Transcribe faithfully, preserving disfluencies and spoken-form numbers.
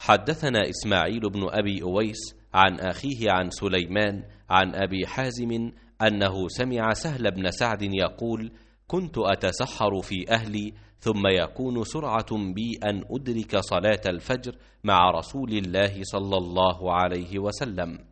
حدثنا إسماعيل بن أبي أويس عن أخيه عن سليمان عن أبي حازم أنه سمع سهل بن سعد يقول: كنت أتسحر في أهلي ثم يكون سرعة بي أن أدرك صلاة الفجر مع رسول الله صلى الله عليه وسلم،